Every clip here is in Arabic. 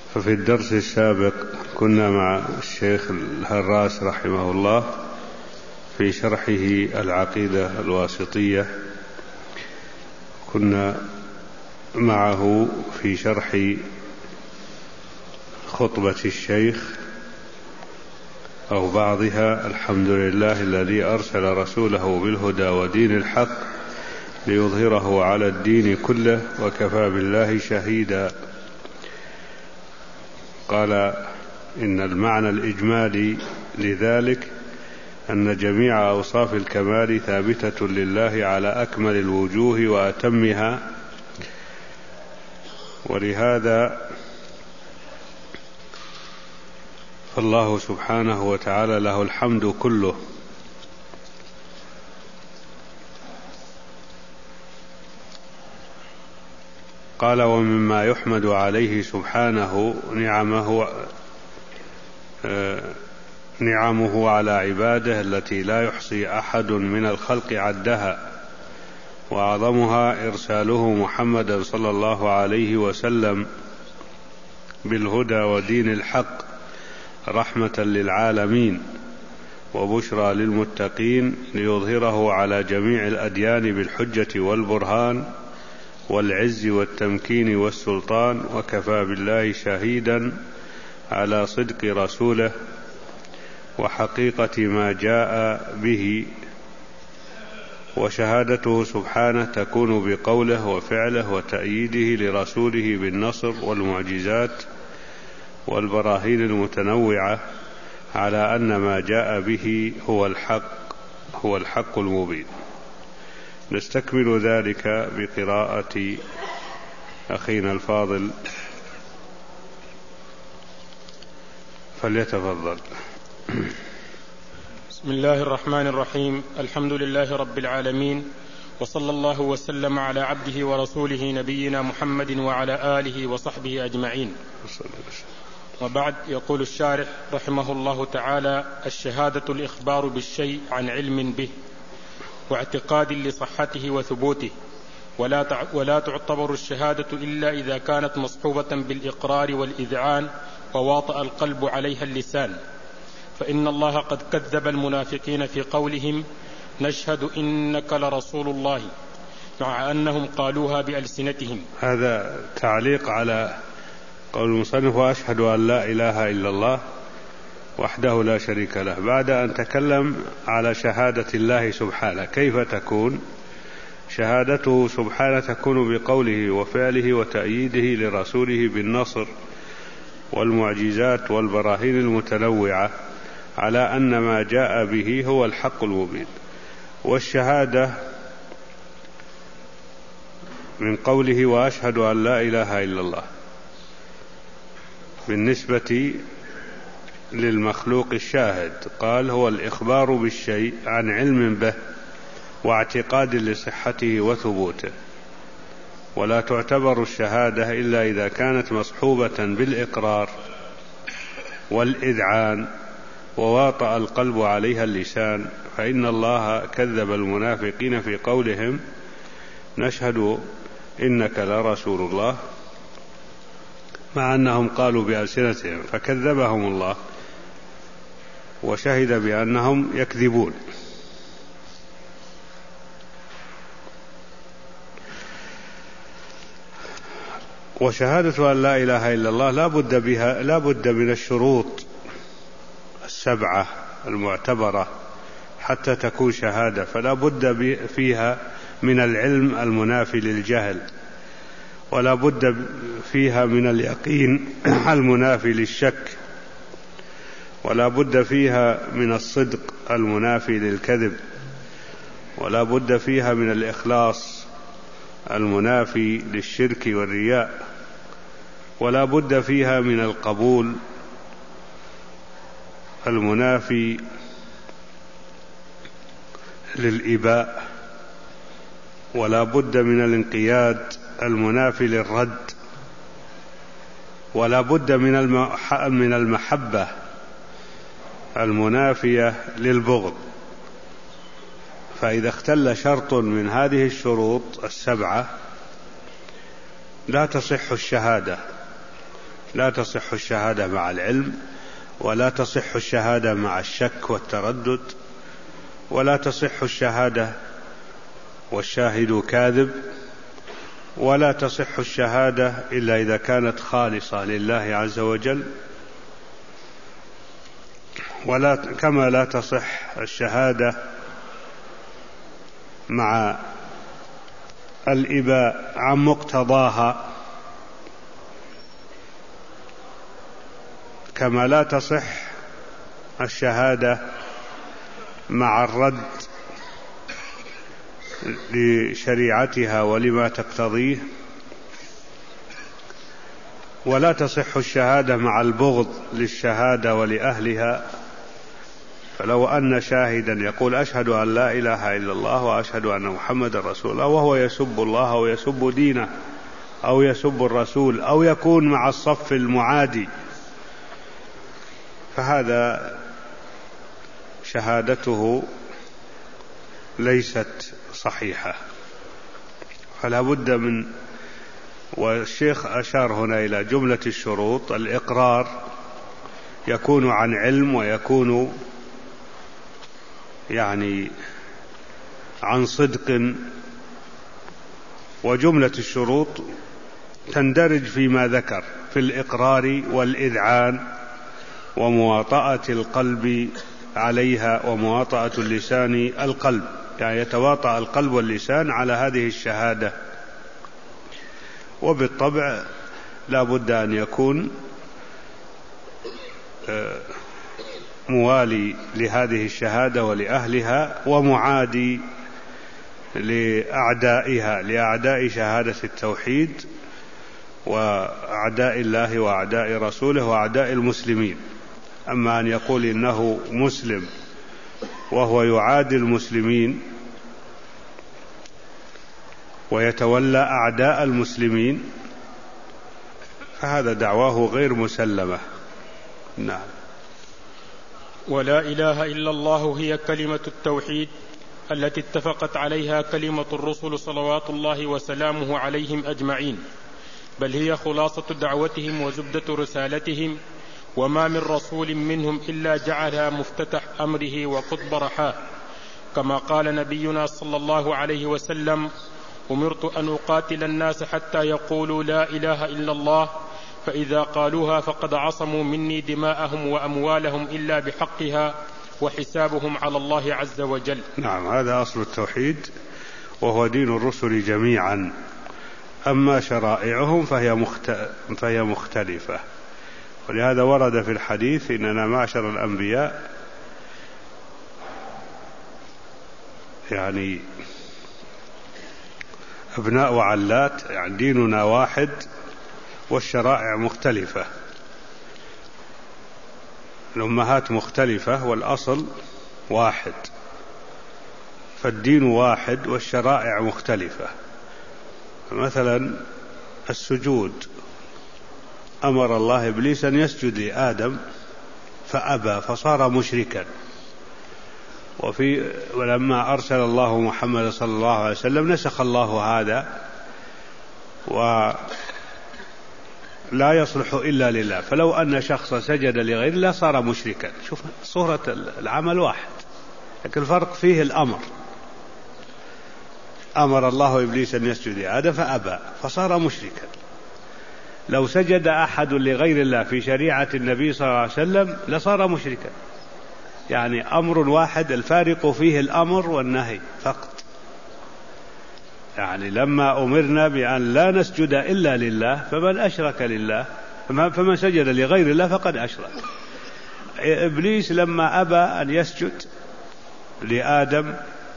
ففي الدرس السابق كنا مع الشيخ الهراس رحمه الله في شرحه العقيدة الواسطية، كنا معه في شرح خطبة الشيخ أو بعضها: الحمد لله الذي أرسل رسوله بالهدى ودين الحق ليظهره على الدين كله وكفى بالله شهيدا. قال إن المعنى الإجمالي لذلك أن جميع أوصاف الكمال ثابتة لله على أكمل الوجوه وأتمها، ولهذا فالله سبحانه وتعالى له الحمد كله. قال: ومما يحمد عليه سبحانه نعمه على عباده التي لا يحصي أحد من الخلق عدها، وأعظمها إرساله محمدا صلى الله عليه وسلم بالهدى ودين الحق رحمة للعالمين وبشرى للمتقين ليظهره على جميع الأديان بالحجة والبرهان والعز والتمكين والسلطان، وكفى بالله شهيدا على صدق رسوله وحقيقة ما جاء به. وشهادته سبحانه تكون بقوله وفعله وتأييده لرسوله بالنصر والمعجزات والبراهين المتنوعة على أن ما جاء به هو الحق المبين. نستكمل ذلك بقراءة أخينا الفاضل، فليتفضل. بسم الله الرحمن الرحيم. الحمد لله رب العالمين، وصلى الله وسلم على عبده ورسوله نبينا محمد وعلى آله وصحبه أجمعين. وبعد، يقول الشارح رحمه الله تعالى: الشهادة الإخبار بالشيء عن علم به واعتقاد لصحته وثبوته، ولا تعتبر الشهادة إلا إذا كانت مصحوبة بالإقرار والإذعان وواطأ القلب عليها اللسان، فإن الله قد كذب المنافقين في قولهم: نشهد إنك لرسول الله، مع أنهم قالوها بألسنتهم. هذا تعليق على قول المصنف: وأشهد أن لا إله إلا الله وحده لا شريك له، بعد أن تكلم على شهادة الله سبحانه. كيف تكون شهادته سبحانه؟ تكون بقوله وفعله وتأييده لرسوله بالنصر والمعجزات والبراهين المتنوعة على أن ما جاء به هو الحق المبين. والشهادة من قوله وأشهد أن لا إله إلا الله بالنسبة للمخلوق الشاهد، قال هو الإخبار بالشيء عن علم به واعتقاد لصحته وثبوته، ولا تعتبر الشهادة إلا إذا كانت مصحوبة بالإقرار والإذعان وواطأ القلب عليها اللسان، فإن الله كذب المنافقين في قولهم: نشهد إنك لرسول الله، مع أنهم قالوا بألسنتهم، فكذبهم الله وشهد بأنهم يكذبون. وشهادة أن لا إله إلا الله لا بد من الشروط السبعة المعتبرة حتى تكون شهادة، فلا بد فيها من العلم المنافي للجهل، ولا بد فيها من اليقين المنافي للشك، ولا بد فيها من الصدق المنافي للكذب، ولا بد فيها من الإخلاص المنافي للشرك والرياء، ولا بد فيها من القبول المنافي للإباء، ولا بد من الانقياد المنافي للرد، ولا بد من المحبة المنافية للبغض. فإذا اختل شرط من هذه الشروط السبعة لا تصح الشهادة، لا تصح الشهادة مع العلم، ولا تصح الشهادة مع الشك والتردد، ولا تصح الشهادة والشاهد كاذب، ولا تصح الشهادة إلا إذا كانت خالصة لله عز وجل، كما لا تصح الشهادة مع الإباء عن مقتضاها، كما لا تصح الشهادة مع الرد لشريعتها ولما تقتضيه، ولا تصح الشهادة مع البغض للشهادة ولأهلها. فلو أن شاهدا يقول أشهد أن لا إله إلا الله وأشهد أن محمد رسول الله وهو يسب الله أو يسب دينه أو يسب الرسول أو يكون مع الصف المعادي، فهذا شهادته ليست صحيحة، فلا بد من. والشيخ أشار هنا إلى جملة الشروط. الإقرار يكون عن علم ويكون عن صدق، وجملة الشروط تندرج فيما ذكر في الإقرار والإذعان ومواطأة القلب عليها ومواطأة اللسان القلب، يعني يتواطأ القلب واللسان على هذه الشهادة. وبالطبع لا بد أن يكون موالي لهذه الشهادة ولأهلها ومعادي لأعدائها، لأعداء شهادة التوحيد وأعداء الله وأعداء رسوله وأعداء المسلمين. أما أن يقول إنه مسلم وهو يعادي المسلمين ويتولى أعداء المسلمين فهذا دعواه غير مسلمة. نعم. ولا إله إلا الله هي كلمة التوحيد التي اتفقت عليها كلمة الرسل صلوات الله وسلامه عليهم أجمعين، بل هي خلاصة دعوتهم وزبدة رسالتهم، وما من رسول منهم إلا جعلها مفتتح أمره وقطب رحاه، كما قال نبينا صلى الله عليه وسلم: أمرت أن أقاتل الناس حتى يقولوا لا إله إلا الله، فإذا قالوها فقد عصموا مني دماءهم وأموالهم إلا بحقها، وحسابهم على الله عز وجل. نعم، هذا أصل التوحيد وهو دين الرسل جميعا. أما شرائعهم فهي مختلفة، ولهذا ورد في الحديث: إننا معشر الأنبياء أبناء وعلات، ديننا واحد والشرائع مختلفة، الأمهات مختلفة والأصل واحد، فالدين واحد والشرائع مختلفة. مثلا السجود، أمر الله إبليس أن يسجد لآدم فأبى فصار مشركا، ولما أرسل الله محمد صلى الله عليه وسلم نسخ الله هذا ولا يصلح إلا لله، فلو أن شخصا سجد لغير الله صار مشركا. شوف صورة العمل واحد، لكن الفرق فيه الأمر. أمر الله إبليس أن يسجد لآدم فأبى فصار مشركا. لو سجد أحد لغير الله في شريعة النبي صلى الله عليه وسلم لصار مشركا. أمر واحد، الفارق فيه الأمر والنهي فقط. لما أمرنا بأن لا نسجد إلا لله، فمن أشرك لله، فمن سجد لغير الله فقد أشرك. إبليس لما أبى أن يسجد لآدم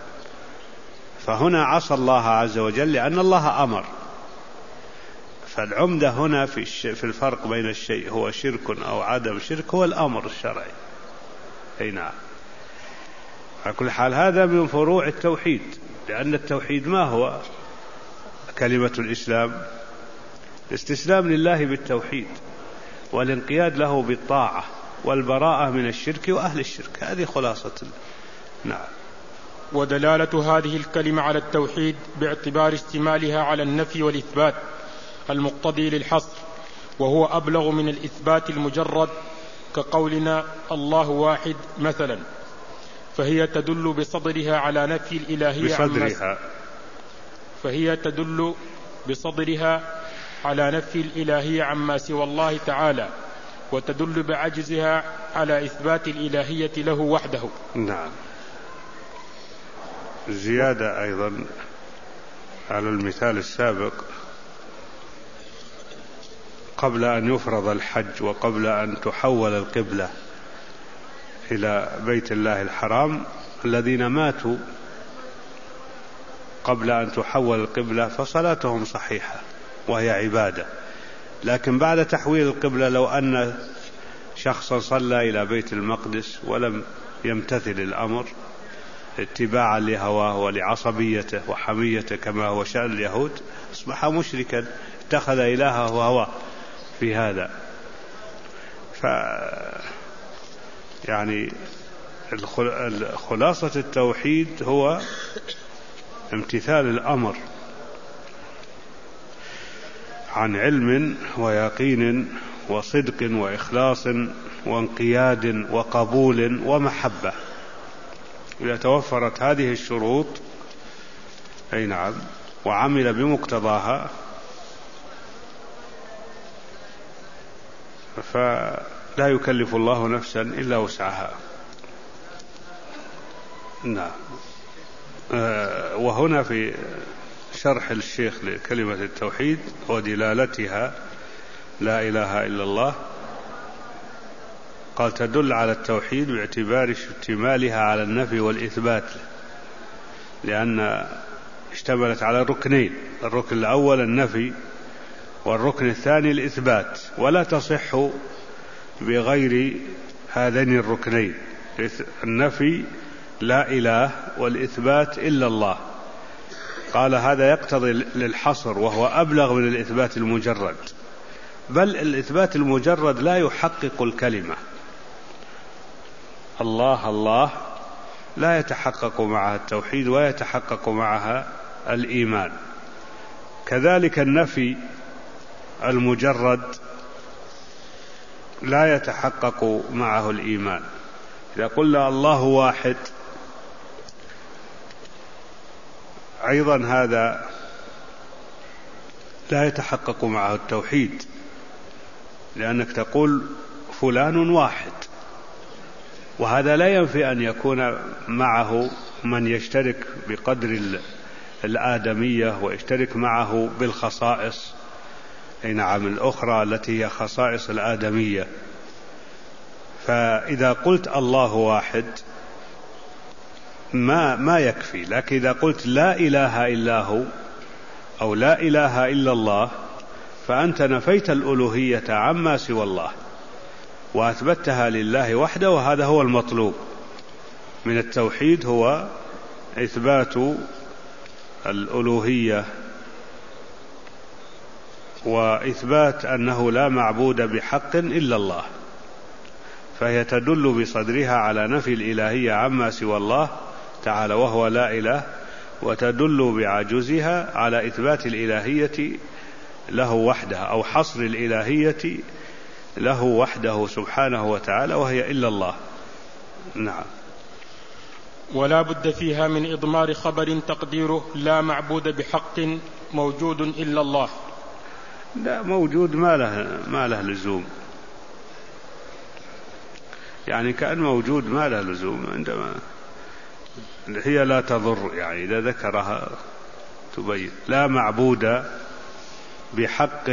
فهنا عصى الله عز وجل لأن الله أمر. فالعمدة هنا في الفرق بين الشيء هو شرك أو عدم شرك هو الأمر الشرعي. نعم. على كل حال هذا من فروع التوحيد، لأن التوحيد ما هو؟ كلمة الإسلام، الاستسلام لله بالتوحيد والانقياد له بالطاعة والبراءة من الشرك وأهل الشرك، هذه خلاصة. نعم. ودلالة هذه الكلمة على التوحيد باعتبار اشتمالها على النفي والإثبات المقتضي للحصر، وهو أبلغ من الإثبات المجرد كقولنا الله واحد مثلا، فهي تدل بصدرها على نفي الإلهية عما سوى الله تعالى، وتدل بعجزها على إثبات الإلهية له وحده. نعم. زيادة أيضا على المثال السابق، قبل أن يفرض الحج وقبل أن تحول القبلة إلى بيت الله الحرام، الذين ماتوا قبل أن تحول القبلة فصلاتهم صحيحة وهي عبادة، لكن بعد تحويل القبلة لو أن شخصا صلى إلى بيت المقدس ولم يمتثل الأمر اتباعا لهواه ولعصبيته وحميته كما هو شأن اليهود، أصبح مشركا، اتخذ إلهه هواه في هذا. يعني خلاصة التوحيد هو امتثال الأمر عن علم ويقين وصدق وإخلاص وانقياد وقبول ومحبة. إذا توفرت هذه الشروط أي نعم وعمل بمقتضاها فلا يكلف الله نفسا إلا وسعها. نعم. وهنا في شرح الشيخ لكلمة التوحيد ودلالتها لا إله إلا الله قال تدل على التوحيد باعتبار اشتمالها على النفي والإثبات، لأن اشتملت على ركنين، الركن الأول النفي والركن الثاني الإثبات، ولا تصح بغير هذين الركنين، النفي لا إله والإثبات إلا الله. قال هذا يقتضي للحصر وهو أبلغ من الإثبات المجرد، بل الإثبات المجرد لا يحقق الكلمة. الله الله لا يتحقق معها التوحيد ويتحقق معها الإيمان. كذلك النفي المجرد لا يتحقق معه الإيمان. إذا قلنا الله واحد أيضا هذا لا يتحقق معه التوحيد، لأنك تقول فلان واحد، وهذا لا ينفي أن يكون معه من يشترك بقدر الآدمية ويشترك معه بالخصائص نعم الأخرى التي هي خصائص الآدمية. فإذا قلت الله واحد ما يكفي، لكن إذا قلت لا إله إلا هو أو لا إله إلا الله فأنت نفيت الألوهية عما سوى الله وأثبتها لله وحده، وهذا هو المطلوب من التوحيد، هو إثبات الألوهية وإثبات أنه لا معبود بحق إلا الله، فهي تدل بصدرها على نفي الإلهية عما سوى الله تعالى وهو لا إله، وتدل بعجزها على إثبات الإلهية له وحده أو حصر الإلهية له وحده سبحانه وتعالى وهي إلا الله. نعم. ولا بد فيها من إضمار خبر تقديره لا معبود بحق موجود إلا الله. لا موجود ما له لزوم، يعني كأن موجود ما له لزوم، عندما هي لا تضر، يعني إذا ذكرها تبين لا معبود بحق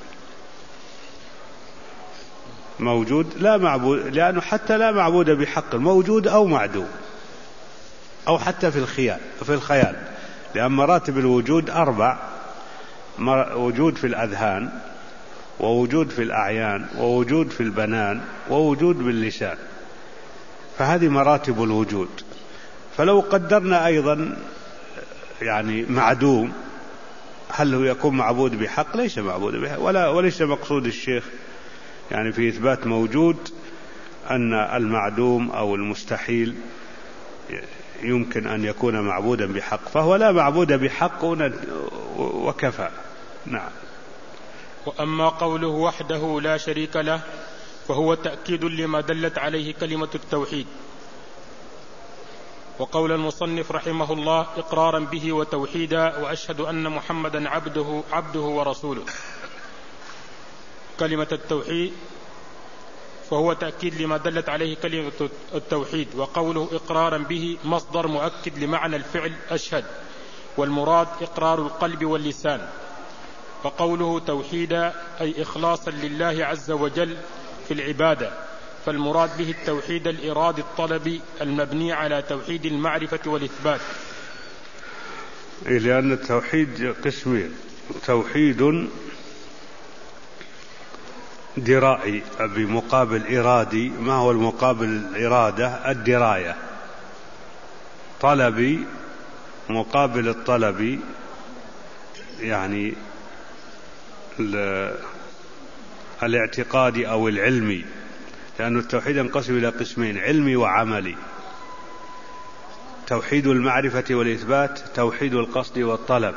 موجود، لا معبود، لأنه حتى لا معبود بحق موجود أو معدوم أو حتى في الخيال، لأن مراتب الوجود 4: وجود في الأذهان، ووجود في الأعيان، ووجود في البنان، ووجود باللسان، فهذه مراتب الوجود. فلو قدرنا أيضا يعني معدوم، هل هو يكون معبود بحق؟ ليس معبود بحق، وليس مقصود الشيخ يعني في إثبات موجود أن المعدوم أو المستحيل يمكن أن يكون معبودا بحق، فهو لا معبود بحق وكفى. نعم. وأما قوله وحده لا شريك له فهو تأكيد لما دلت عليه كلمة التوحيد. وقول المصنف رحمه الله إقرارا به وتوحيدا وأشهد أن محمدا عبده ورسوله، كلمة التوحيد فهو تأكيد لما دلت عليه كلمة التوحيد. وقوله إقرارا به مصدر مؤكد لمعنى الفعل أشهد، والمراد إقرار القلب واللسان. وقوله توحيدا أي إخلاصا لله عز وجل في العبادة، فالمراد به التوحيد الإرادي الطلبي المبني على توحيد المعرفة والإثبات. لأن التوحيد قسمين: توحيد درائي بمقابل إرادي. ما هو المقابل الإرادة؟ الدراية. طلبي مقابل الطلبي يعني الاعتقادي أو العلمي، لأن التوحيد ينقسم إلى قسمين: علمي وعملي. توحيد المعرفة والإثبات توحيد القصد والطلب.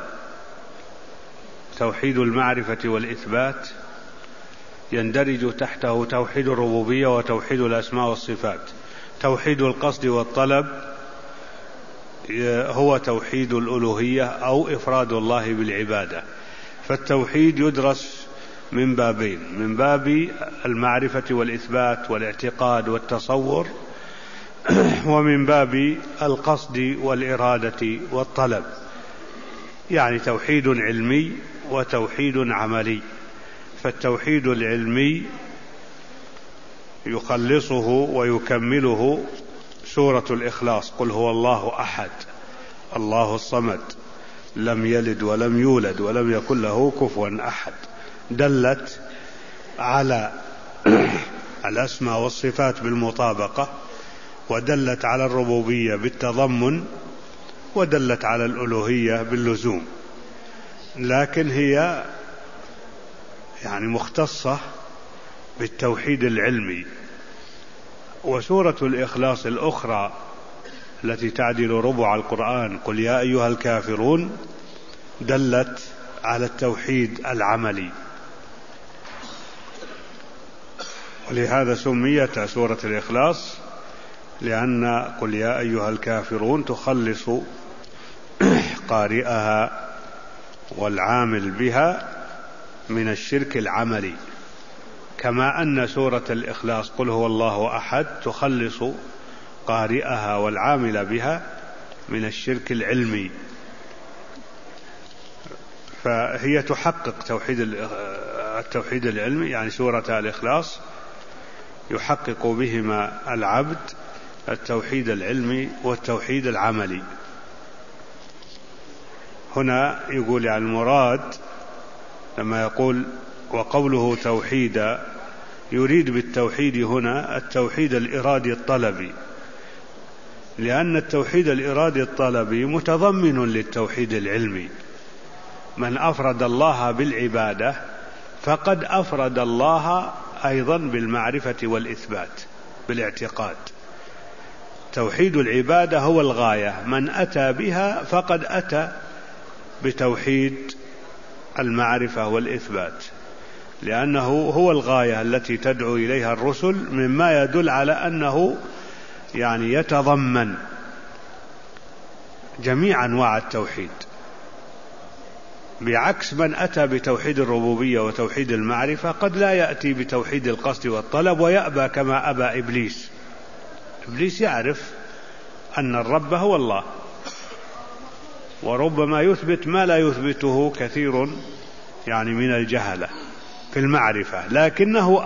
توحيد المعرفة والإثبات يندرج تحته توحيد الربوبية وتوحيد الأسماء والصفات. توحيد القصد والطلب هو توحيد الألوهية أو إفراد الله بالعبادة. فالتوحيد يدرس من بابين: من باب المعرفة والإثبات والاعتقاد والتصور، ومن باب القصد والإرادة والطلب، يعني توحيد علمي وتوحيد عملي. فالتوحيد العلمي يخلصه ويكمله سورة الإخلاص: قل هو الله أحد الله الصمد لم يلد ولم يولد ولم يكن له كفوا أحد. دلت على الأسماء والصفات بالمطابقة، ودلت على الربوبية بالتضمن، ودلت على الألوهية باللزوم، لكن هي يعني مختصة بالتوحيد العلمي. وسورة الإخلاص الأخرى التي تعدل ربع القرآن: قل يا أيها الكافرون، دلت على التوحيد العملي، ولهذا سميت سورة الإخلاص، لأن قل يا أيها الكافرون تخلص قارئها والعامل بها من الشرك العملي، كما أن سورة الإخلاص قل هو الله أحد تخلص قارئها والعامل بها من الشرك العلمي. فهي تحقق التوحيد العلمي، يعني سورة الإخلاص يحقق بهما العبد التوحيد العلمي والتوحيد العملي. هنا يقول يعني المراد لما يقول وقوله توحيدا، يريد بالتوحيد هنا التوحيد الإرادي الطلبي، لأن التوحيد الإرادي الطلبي متضمن للتوحيد العلمي. من أفرد الله بالعبادة فقد أفرد الله أيضا بالمعرفة والإثبات بالاعتقاد. توحيد العبادة هو الغاية، من أتى بها فقد أتى بتوحيد المعرفة والإثبات، لأنه هو الغاية التي تدعو إليها الرسل، مما يدل على أنه يعني يتضمن جميع أنواع التوحيد، بعكس من أتى بتوحيد الربوبية وتوحيد المعرفة قد لا يأتي بتوحيد القصد والطلب ويأبى، كما أبى إبليس. إبليس يعرف أن الرب هو الله، وربما يثبت ما لا يثبته كثير يعني من الجهلة في المعرفة، لكنه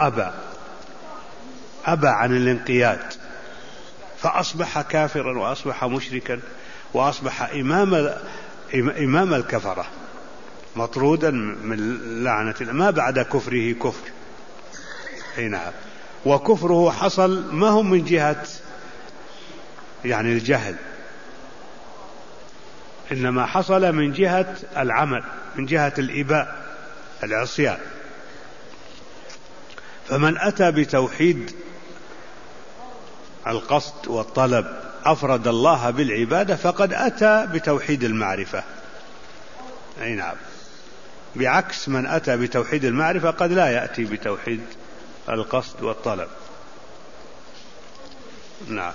أبى عن الانقياد، فأصبح كافرا وأصبح مشركا وأصبح إمام الكفرة، مطرودا من لعنة الله، ما بعد كفره كفر. نعم. وكفره حصل ما هم من جهة يعني الجهل، إنما حصل من جهة العمل، من جهة الإباء العصيان. فمن أتى بتوحيد القصد والطلب أفرد الله بالعبادة فقد أتى بتوحيد المعرفة. أي نعم. بعكس من أتى بتوحيد المعرفة قد لا يأتي بتوحيد القصد والطلب. نعم.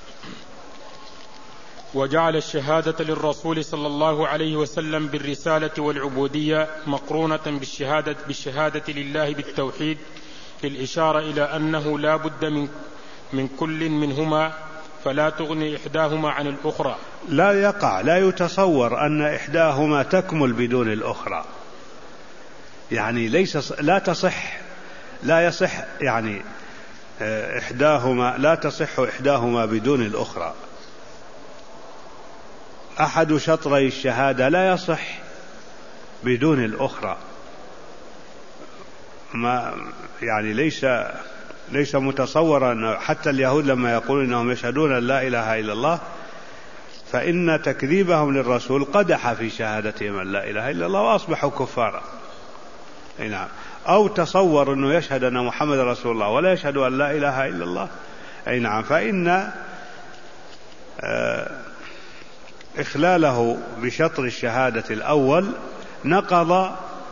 وجعل الشهادة للرسول صلى الله عليه وسلم بالرسالة والعبودية مقرونة بالشهادة لله بالتوحيد، للإشارة إلى أنه لا بد من كل منهما، فلا تغني إحداهما عن الأخرى. لا يتصور أن إحداهما تكمل بدون الأخرى، يعني لا يصح يعني لا تصح إحداهما بدون الأخرى. أحد شطري الشهادة لا يصح بدون الأخرى، ما يعني ليس متصورا. حتى اليهود لما يقولون إنهم يشهدون أن لا إله إلا الله، فإن تكذيبهم للرسول قدح في شهادتهم أن لا إله إلا الله وأصبحوا كفارا. نعم. أو تصور أنه يشهد أن محمد رسول الله ولا يشهد أن لا إله إلا الله. نعم. فإن إخلاله بشطر الشهادة الأول نقض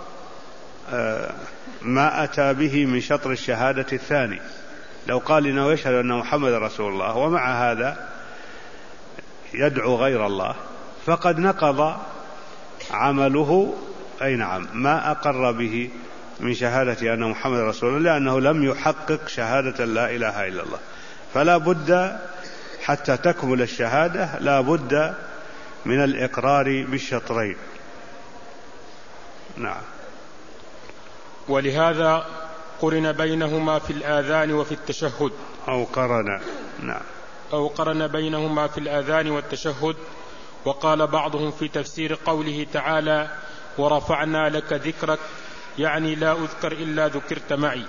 ما أتى به من شطر الشهادة الثاني. لو قال إنه يشهد أن محمد رسول الله ومع هذا يدعو غير الله فقد نقض عمله نعم ما أقر به من شهادة أن محمد رسول الله، لأنه لم يحقق شهادة لا إله إلا الله. فلا بد حتى تكمل الشهادة لا بد من الإقرار بالشطرين. نعم. ولهذا قرن بينهما في الآذان وفي التشهد، أو قرن بينهما في الآذان والتشهد. وقال بعضهم في تفسير قوله تعالى ورفعنا لك ذكرك، يعني لا أذكر إلا ذكرت معي.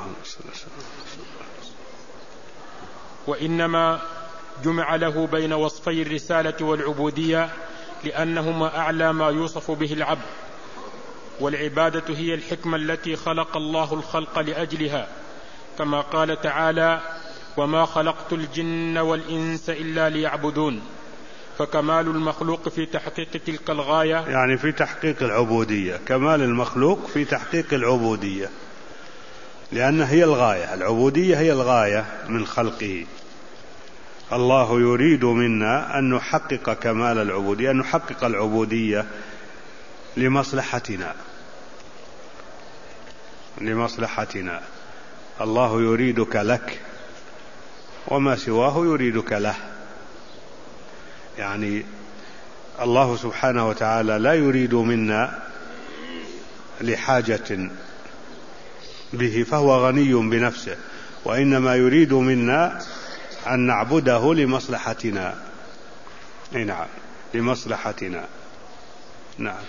وإنما جمع له بين وصفي الرسالة والعبودية لأنهما أعلى ما يوصف به العبد، والعبادة هي الحكمة التي خلق الله الخلق لأجلها، كما قال تعالى وما خلقت الجن والإنس إلا ليعبدون. فكمال المخلوق في تحقيق تلك الغاية، يعني في تحقيق العبودية، كمال المخلوق في تحقيق العبودية، لأن هي الغاية، العبودية هي الغاية من خلقه. الله يريد منا أن نحقق كمال العبودية، أن نحقق العبودية لمصلحتنا. الله يريدك لك وما سواه يريدك له. يعني الله سبحانه وتعالى لا يريد منا لحاجة به، فهو غني بنفسه، وإنما يريد منا أن نعبده لمصلحتنا. نعم، لمصلحتنا. نعم.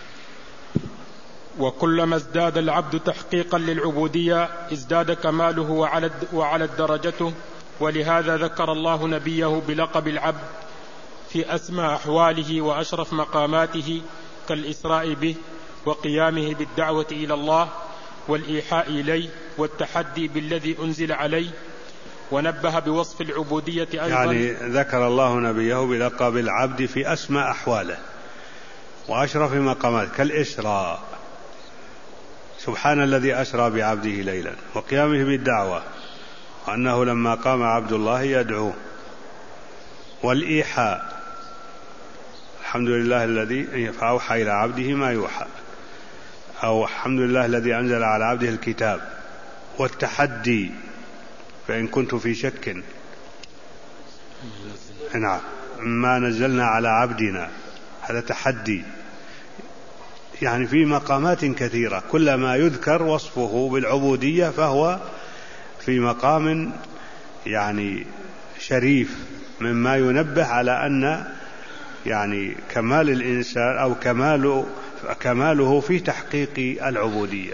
وكلما ازداد العبد تحقيقا للعبودية ازداد كماله وعلت درجته. ولهذا ذكر الله نبيه بلقب العبد في أسمى أحواله وأشرف مقاماته، كالإسراء به وقيامه بالدعوة إلى الله والإيحاء إليه والتحدي بالذي أنزل عليه. ونبه بوصف العبودية أيضا، يعني ذكر الله نبيه بلقب العبد في أسمى أحواله وأشرف مقاماته، كالإسراء، سبحان الذي أسرى بعبده ليلا، وقيامه بالدعوة، وأنه لما قام عبد الله يدعوه، والإيحاء، الحمد لله الذي فأوحى إلى عبده ما يوحى، أو الحمد لله الذي أنزل على عبده الكتاب، والتحدي فإن كنت في شك نعم ما نزلنا على عبدنا، هذا تحدي. يعني في مقامات كثيرة، كلما يذكر وصفه بالعبودية فهو في مقام يعني شريف، مما ينبه على أن يعني كمال الإنسان أو كماله في تحقيق العبودية.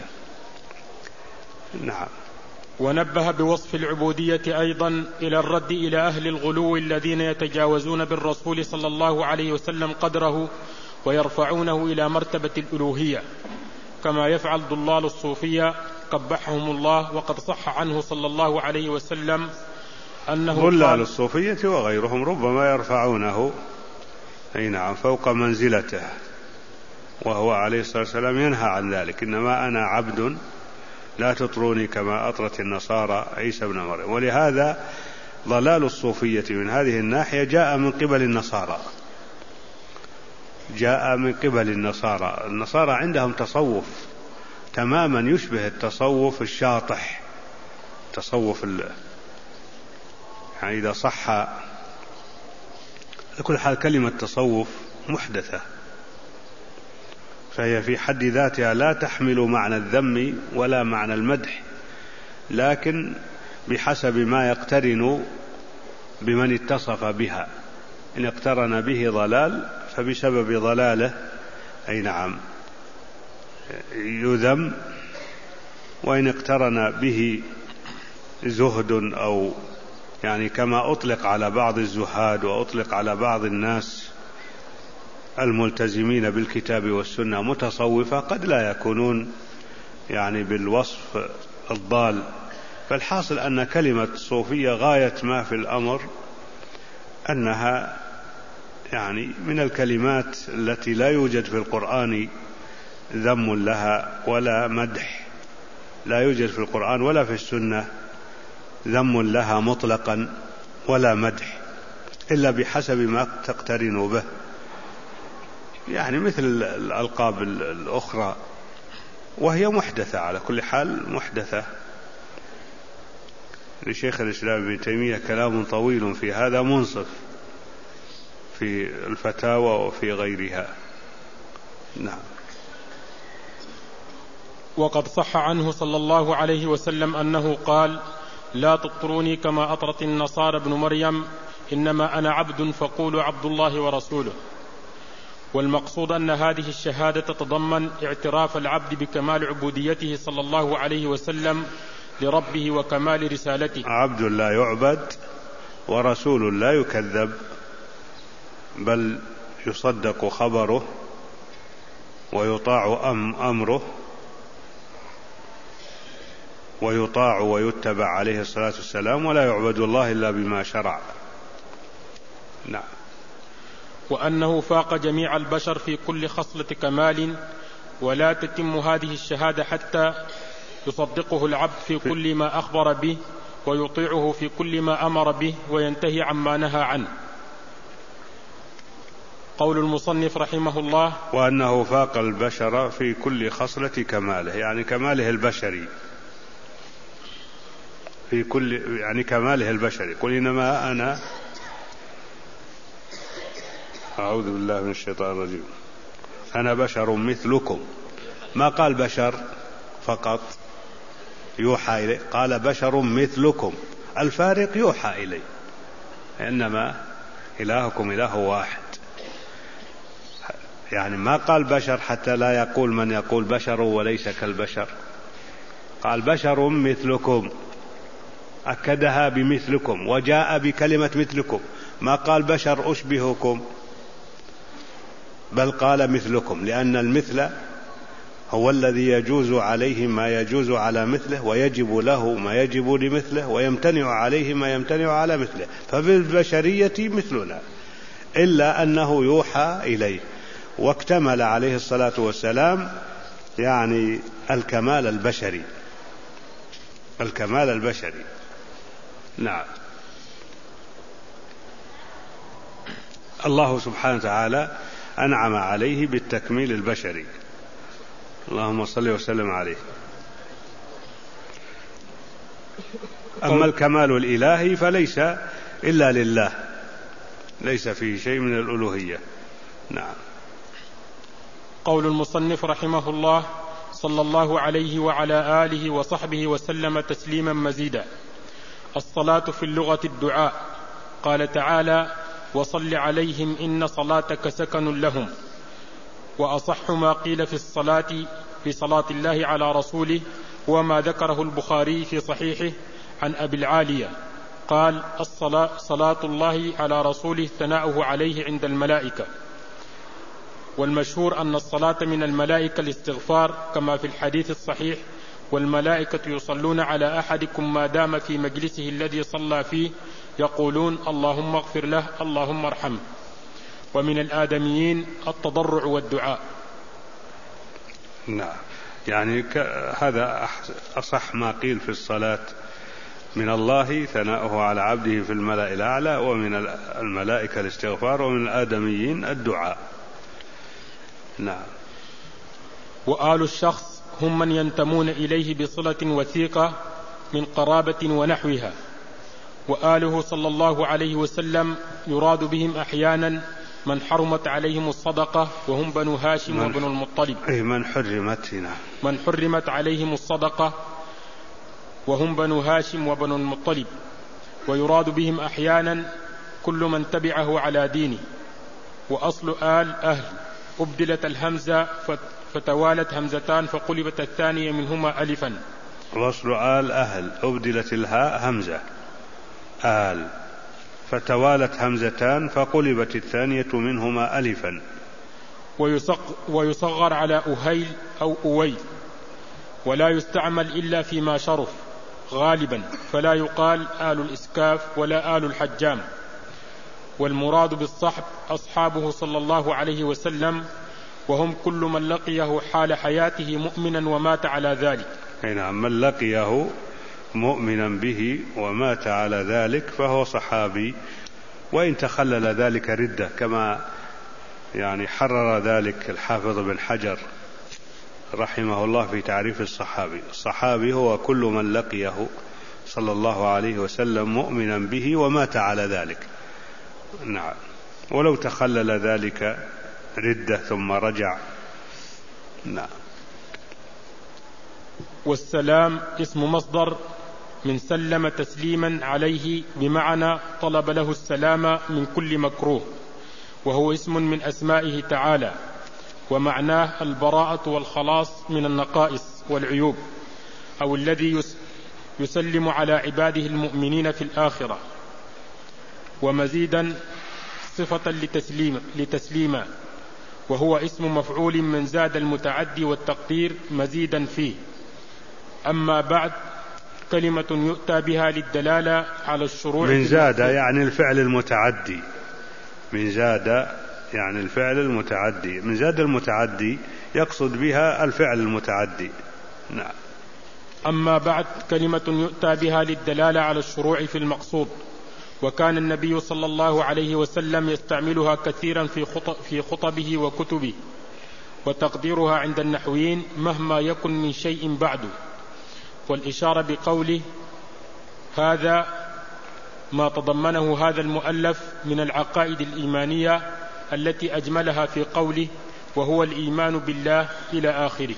نعم. ونبه بوصف العبودية أيضا إلى الرد إلى أهل الغلو الذين يتجاوزون بالرسول صلى الله عليه وسلم قدره ويرفعونه إلى مرتبة الألوهية، كما يفعل ضلال الصوفية قبحهم الله. وقد صح عنه صلى الله عليه وسلم أنه ضلال الصوفية وغيرهم ربما يرفعونه نعم فوق منزلته، وهو عليه الصلاة والسلام ينهى عن ذلك: إنما أنا عبد لا تطروني كما أطرت النصارى عيسى بن مريم. ولهذا ضلال الصوفية من هذه الناحية جاء من قبل النصارى، النصارى عندهم تصوف تماما يشبه التصوف الشاطح، يعني إذا صح كل حال كلمة تصوف محدثة، فهي في حد ذاتها لا تحمل معنى الذم ولا معنى المدح، لكن بحسب ما يقترن بمن اتصف بها. إن اقترن به ضلال فبسبب ضلاله أي نعم يذم، وإن اقترن به زهد أو يعني كما أطلق على بعض الزهاد وأطلق على بعض الناس الملتزمين بالكتاب والسنة متصوفة، قد لا يكونون يعني بالوصف الضال. فالحاصل أن كلمة صوفية غاية ما في الأمر أنها يعني من الكلمات التي لا يوجد في القرآن ذم لها ولا مدح، لا يوجد في القرآن ولا في السنة ذم لها مطلقا ولا مدح، إلا بحسب ما تقترن به، يعني مثل الألقاب الأخرى، وهي محدثة على كل حال محدثة. لشيخ الإسلام ابن تيمية كلام طويل في هذا منصف في الفتاوى وفي غيرها. نعم. وقد صح عنه صلى الله عليه وسلم أنه قال: لا تطروني كما أطرت النصارى ابن مريم، إنما أنا عبد فقولوا عبد الله ورسوله. والمقصود أن هذه الشهادة تتضمن اعتراف العبد بكمال عبوديته صلى الله عليه وسلم لربه وكمال رسالته. عبد لا يعبد ورسول لا يكذب، بل يصدق خبره ويطاع أمره ويطاع ويتبع عليه الصلاة والسلام، ولا يعبد الله إلا بما شرع. نعم. وأنه فاق جميع البشر في كل خصلة كمال، ولا تتم هذه الشهادة حتى يصدقه العبد في كل ما أخبر به، ويطيعه في كل ما أمر به، وينتهي عما نهى عنه. قول المصنف رحمه الله: وأنه فاق البشر في كل خصلة كماله، يعني كماله البشري، في كل يعني كماله البشري. قل إنما أنا أعوذ بالله من الشيطان الرجيم، أنا بشر مثلكم. ما قال بشر فقط يوحى إليه، قال بشر مثلكم، الفارق يوحى إليه، إنما إلهكم إله واحد. يعني ما قال بشر حتى لا يقول من يقول بشر وليس كالبشر، قال بشر مثلكم، أكدها بمثلكم، وجاء بكلمة مثلكم، ما قال بشر أشبهكم، بل قال مثلكم، لأن المثل هو الذي يجوز عليه ما يجوز على مثله، ويجب له ما يجب لمثله، ويمتنع عليه ما يمتنع على مثله. فبالبشرية مثلنا، إلا أنه يوحى إليه، واكتمل عليه الصلاة والسلام يعني الكمال البشري، الكمال البشري. نعم. الله سبحانه وتعالى أنعم عليه بالتكميل البشري، اللهم صل وسلم عليه. أما الكمال الإلهي فليس إلا لله، ليس فيه شيء من الألوهية. نعم. قول المصنف رحمه الله: صلى الله عليه وعلى آله وصحبه وسلم تسليما مزيدا. الصلاة في اللغة الدعاء، قال تعالى: وصل عليهم إن صلاتك سكن لهم. وأصح ما قيل في صلاة الله على رسوله وما ذكره البخاري في صحيحه عن أبي العالية قال: صلاة الله على رسوله ثناؤه عليه عند الملائكة. والمشهور أن الصلاة من الملائكة الاستغفار، كما في الحديث الصحيح: والملائكة يصلون على أحدكم ما دام في مجلسه الذي صلى فيه يقولون اللهم اغفر له اللهم ارحمه. ومن الآدميين التضرع والدعاء. نعم، يعني هذا أصح ما قيل في الصلاة: من الله ثناؤه على عبده في الملأ الأعلى، ومن الملائكة الاستغفار، ومن الآدميين الدعاء. نعم. وآل الشخص هم من ينتمون إليه بصلة وثيقة من قرابة ونحوها، وآله صلى الله عليه وسلم يراد بهم أحيانا من حرمت عليهم الصدقة وهم بنو هاشم وبنو المطلب. من حرمت عليهم الصدقة وهم بنو هاشم وبنو المطلب. ويراد بهم أحيانا كل من تبعه على دينه. وأصل أهل أبدلت الهمزة فتوالت همزتان فقلبت الثانية منهما ألفا. وأصل أهل أبدلت الهاء همزة آل فتوالت همزتان فقلبت الثانية منهما ألفا. ويصغر على أهيل أو أويل، ولا يستعمل إلا فيما شرف غالبا، فلا يقال آل الإسكاف ولا آل الحجام. والمراد بالصحب أصحابه صلى الله عليه وسلم، وهم كل من لقيه حال حياته مؤمنا ومات على ذلك. نعم، من لقيه مؤمنا به ومات على ذلك فهو صحابي، وإن تخلل ذلك ردة، كما يعني حرر ذلك الحافظ بن حجر رحمه الله في تعريف الصحابي. الصحابي هو كل من لقيه صلى الله عليه وسلم مؤمنا به ومات على ذلك. نعم، ولو تخلل ذلك ردة ثم رجع. نعم. والسلام اسم مصدر من سلم تسليما عليه، بمعنى طلب له السلام من كل مكروه، وهو اسم من أسمائه تعالى، ومعناه البراءة والخلاص من النقائص والعيوب، أو الذي يسلم على عباده المؤمنين في الآخرة. ومزيدا صفة لتسليما، وهو اسم مفعول من زاد المتعدي والتقدير مزيدا فيه. أما بعد، كلمة يؤتى بها للدلالة على الشروع. من زاد يعني الفعل المتعدي، من زاد يعني الفعل المتعدي، من زاد المتعدي يقصد بها الفعل المتعدي. نعم. أما بعد، كلمة يؤتى بها للدلالة على الشروع في المقصود، وكان النبي صلى الله عليه وسلم يستعملها كثيرا في خطبه وكتبه، وتقديرها عند النحويين مهما يكن من شيء بعده. والإشارة بقوله هذا ما تضمنه هذا المؤلف من العقائد الإيمانية التي أجملها في قوله وهو الإيمان بالله إلى آخره.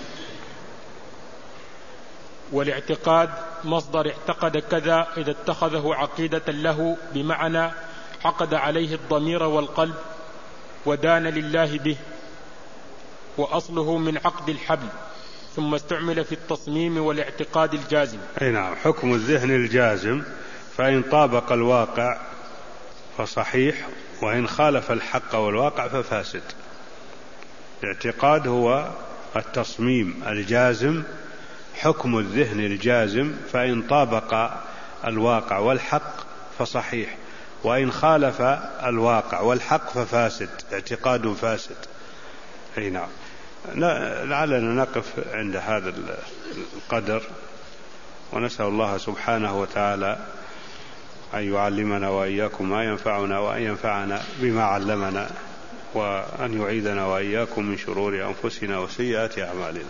والاعتقاد مصدر اعتقد كذا إذا اتخذه عقيدة له، بمعنى عقد عليه الضمير والقلب ودان لله به، وأصله من عقد الحبل، ثم استعمل في التصميم والاعتقاد الجازم. نعم، حكم الذهن الجازم، فإن طابق الواقع فصحيح، وإن خالف الحق والواقع ففاسد. الاعتقاد هو التصميم الجازم، حكم الذهن الجازم، فإن طابق الواقع والحق فصحيح، وإن خالف الواقع والحق ففاسد، اعتقاد فاسد. نعم. لعلنا نقف عند هذا القدر، ونسأل الله سبحانه وتعالى أن يعلمنا وإياكم ما ينفعنا، وأن ينفعنا بما علمنا، وأن يعيذنا وإياكم من شرور أنفسنا وسيئات أعمالنا.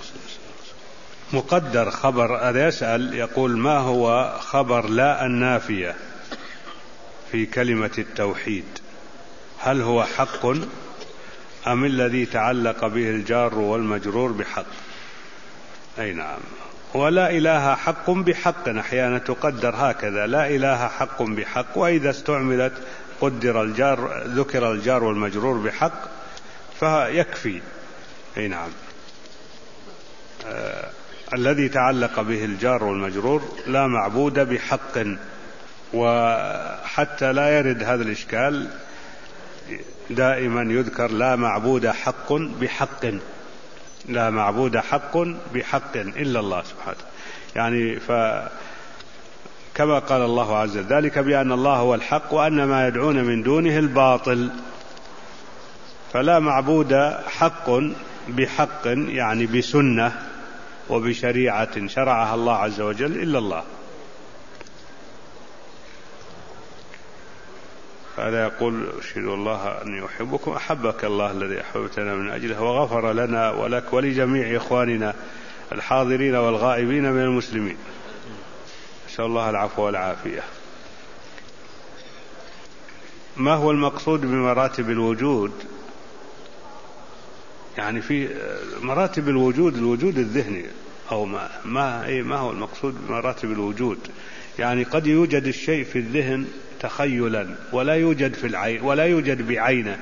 مقدر خبر، هذا يسأل يقول: ما هو خبر لا النافية في كلمة التوحيد؟ هل هو حق أم الذي تعلق به الجار والمجرور بحق؟ أي نعم. ولا إله حق بحق أحيانا تقدر هكذا، لا إله حق بحق، وإذا استعملت ذكر الجار والمجرور بحق فيكفي. أي نعم. الذي تعلق به الجار والمجرور لا معبود بحق، وحتى لا يرد هذا الإشكال دائما يذكر لا معبود حق بحق، لا معبود حق بحق إلا الله سبحانه. يعني كما قال الله عز وجل: ذلك بأن الله هو الحق وأن ما يدعون من دونه الباطل. فلا معبود حق بحق يعني بسنة وبشريعة شرعها الله عز وجل إلا الله. هذا يقول أشهد الله أني أحبكم أحبك الله الذي أحببتنا من أجله وغفر لنا ولك ولجميع إخواننا الحاضرين والغائبين من المسلمين. نسأل الله العفو والعافية. ما هو المقصود بمراتب الوجود؟ يعني في مراتب الوجود الوجود الذهني أو ما هو المقصود بمراتب الوجود؟ يعني قد يوجد الشيء في الذهن تخيلا ولا يوجد في العين ولا يوجد بعينه،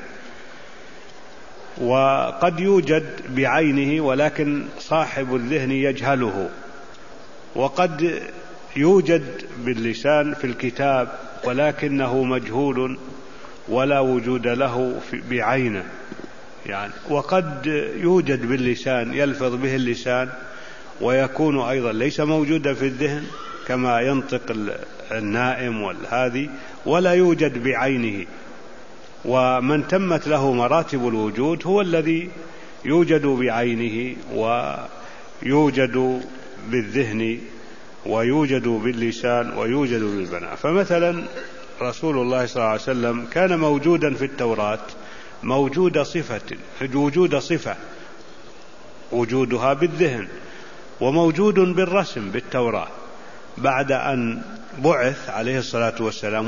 وقد يوجد بعينه ولكن صاحب الذهن يجهله، وقد يوجد باللسان في الكتاب ولكنه مجهول ولا وجود له بعينه يعني. وقد يوجد باللسان يلفظ به اللسان ويكون أيضا ليس موجودا في الذهن كما ينطق النائم والهادي ولا يوجد بعينه. ومن تمت له مراتب الوجود هو الذي يوجد بعينه ويوجد بالذهن ويوجد باللسان ويوجد بالبناء. فمثلا رسول الله صلى الله عليه وسلم كان موجودا في التوراة وجود صفة وجودها بالذهن، وموجود بالرسم بالتوراة. بعد أن بعث عليه الصلاة والسلام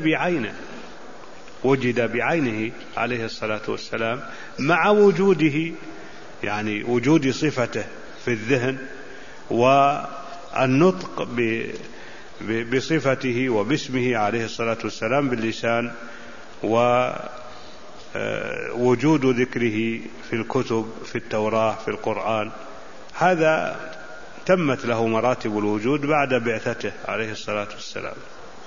وجد بعينه عليه الصلاة والسلام مع وجوده يعني وجود صفته في الذهن والنطق بصفته وباسمه عليه الصلاة والسلام باللسان ووجود ذكره في الكتب في التوراة في القرآن. هذا تمت له مراتب الوجود بعد بعثته عليه الصلاة والسلام.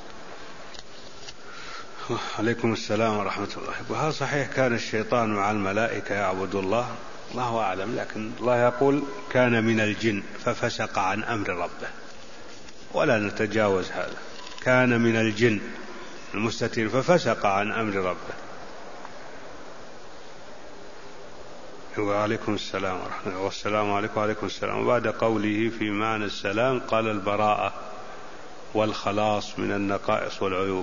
عليكم السلام ورحمة الله. وهذا صحيح كان الشيطان مع الملائكة يعبد الله، الله أعلم، لكن الله يقول كان من الجن ففسق عن أمر ربه، ولا نتجاوز هذا. كان من الجن المستتر ففسق عن أمر ربه. وعليكم السلام ورحمة الله. والسلام عليكم وعليكم السلام. وبعد قوله في معنى السلام قال البراءة والخلاص من النقائص والعيوب.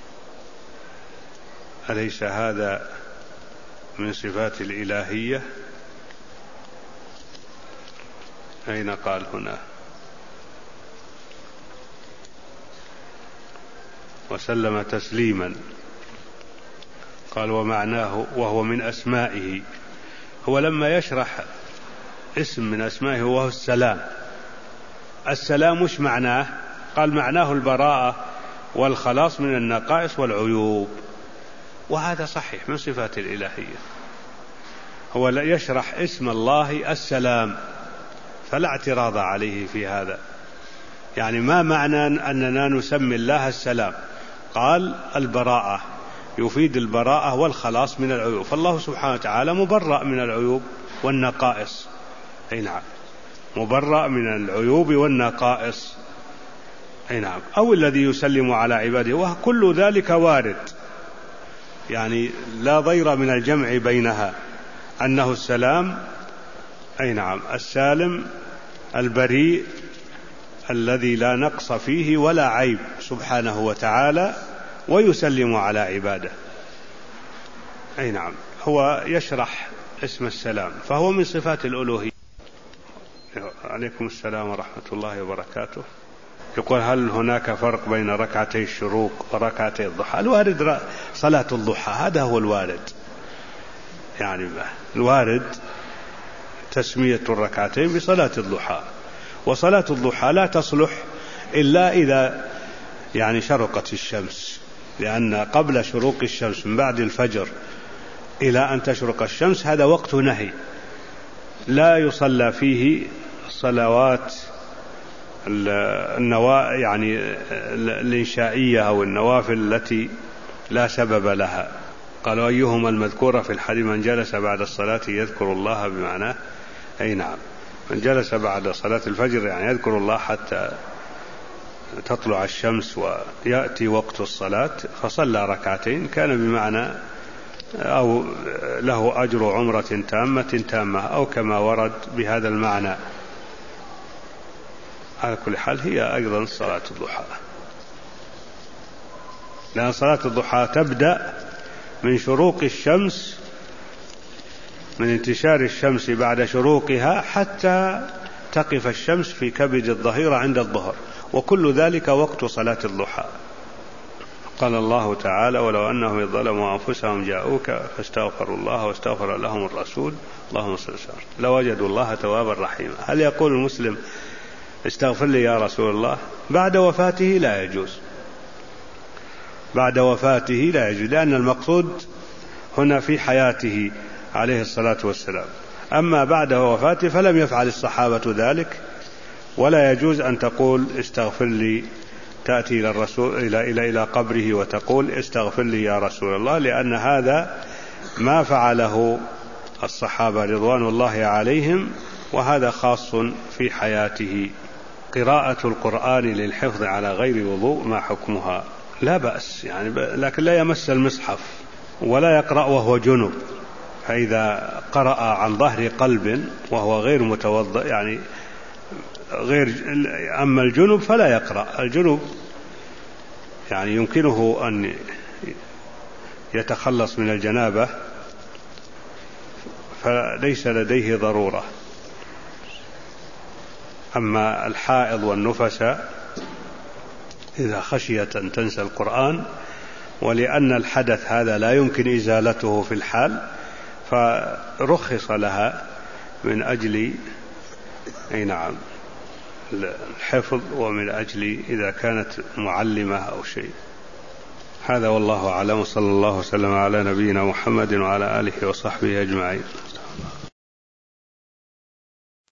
أليس هذا من صفات الإلهية؟ أين قال هنا؟ وسلم تسليما. قال ومعناه وهو من أسمائه. هو لما يشرح اسم من أسمائه وهو السلام، السلام مش معناه؟ قال معناه البراءة والخلاص من النقائص والعيوب، وهذا صحيح من صفات الإلهية. هو يشرح اسم الله السلام فلا اعتراض عليه في هذا. يعني ما معنى أننا نسمي الله السلام؟ قال البراءة، يفيد البراءة والخلاص من العيوب، فالله سبحانه وتعالى مبرأ من العيوب والنقائص. أي نعم، مبرأ من العيوب والنقائص. أي نعم. أو الذي يسلم على عباده، وكل ذلك وارد، يعني لا ضير من الجمع بينها، أنه السلام أي نعم السالم البريء الذي لا نقص فيه ولا عيب سبحانه وتعالى، ويسلم على عباده. أي نعم. هو يشرح اسم السلام فهو من صفات الألوهية. عليكم السلام ورحمة الله وبركاته. يقول هل هناك فرق بين ركعتي الشروق وركعتي الضحى؟ الوارد صلاة الضحى، هذا هو الوارد. يعني الوارد تسمية الركعتين بصلاة الضحى، وصلاة الضحى لا تصلح إلا إذا يعني شرقت الشمس، لأن قبل شروق الشمس من بعد الفجر إلى أن تشرق الشمس هذا وقت نهي، لا يصلى فيه الصلوات يعني الإنشائية أو النوافل التي لا سبب لها. قالوا أيهما المذكورة في الحديث من جلس بعد الصلاة يذكر الله بمعناه. أي نعم، من جلس بعد صلاة الفجر يعني يذكر الله حتى تطلع الشمس ويأتي وقت الصلاة فصلى ركعتين كان بمعنى أو له أجر عمرة تامة أو كما ورد بهذا المعنى. على كل حال هي أيضا صلاة الضحى، لأن صلاة الضحى تبدأ من شروق الشمس، من انتشار الشمس بعد شروقها حتى تقف الشمس في كبد الظهيرة عند الظهر، وكل ذلك وقت صلاة الضحى. قال الله تعالى: ولو أنهم ظلموا أنفسهم جاءوك فاستغفروا الله واستغفر لهم الرسول اللهم صل وسلم لوجدوا الله توابا رحيما. هل يقول المسلم استغفر لي يا رسول الله؟ بعد وفاته لا يجوز، بعد وفاته لا يجوز، لأن المقصود هنا في حياته عليه الصلاة والسلام. أما بعد وفاته فلم يفعل الصحابة ذلك، ولا يجوز أن تقول استغفر لي، تأتي إلى الرسول إلى قبره وتقول استغفر لي يا رسول الله، لأن هذا ما فعله الصحابة رضوان الله عليهم، وهذا خاص في حياته. قراءة القرآن للحفظ على غير وضوء ما حكمها؟ لا بأس يعني، لكن لا يمس المصحف ولا يقرأ وهو جنب. فإذا قرأ عن ظهر قلب وهو غير متوضئ يعني غير، أما الجنب فلا يقرأ. الجنب يعني يمكنه أن يتخلص من الجنابة فليس لديه ضرورة. أما الحائض والنفساء إذا خشيت أن تنسى القرآن، ولأن الحدث هذا لا يمكن إزالته في الحال، فرخص لها من أجل نعم الحفظ، ومن أجل إذا كانت معلمة أو شيء. هذا والله أعلم، صلى الله وسلم على نبينا محمد وعلى آله وصحبه أجمعين.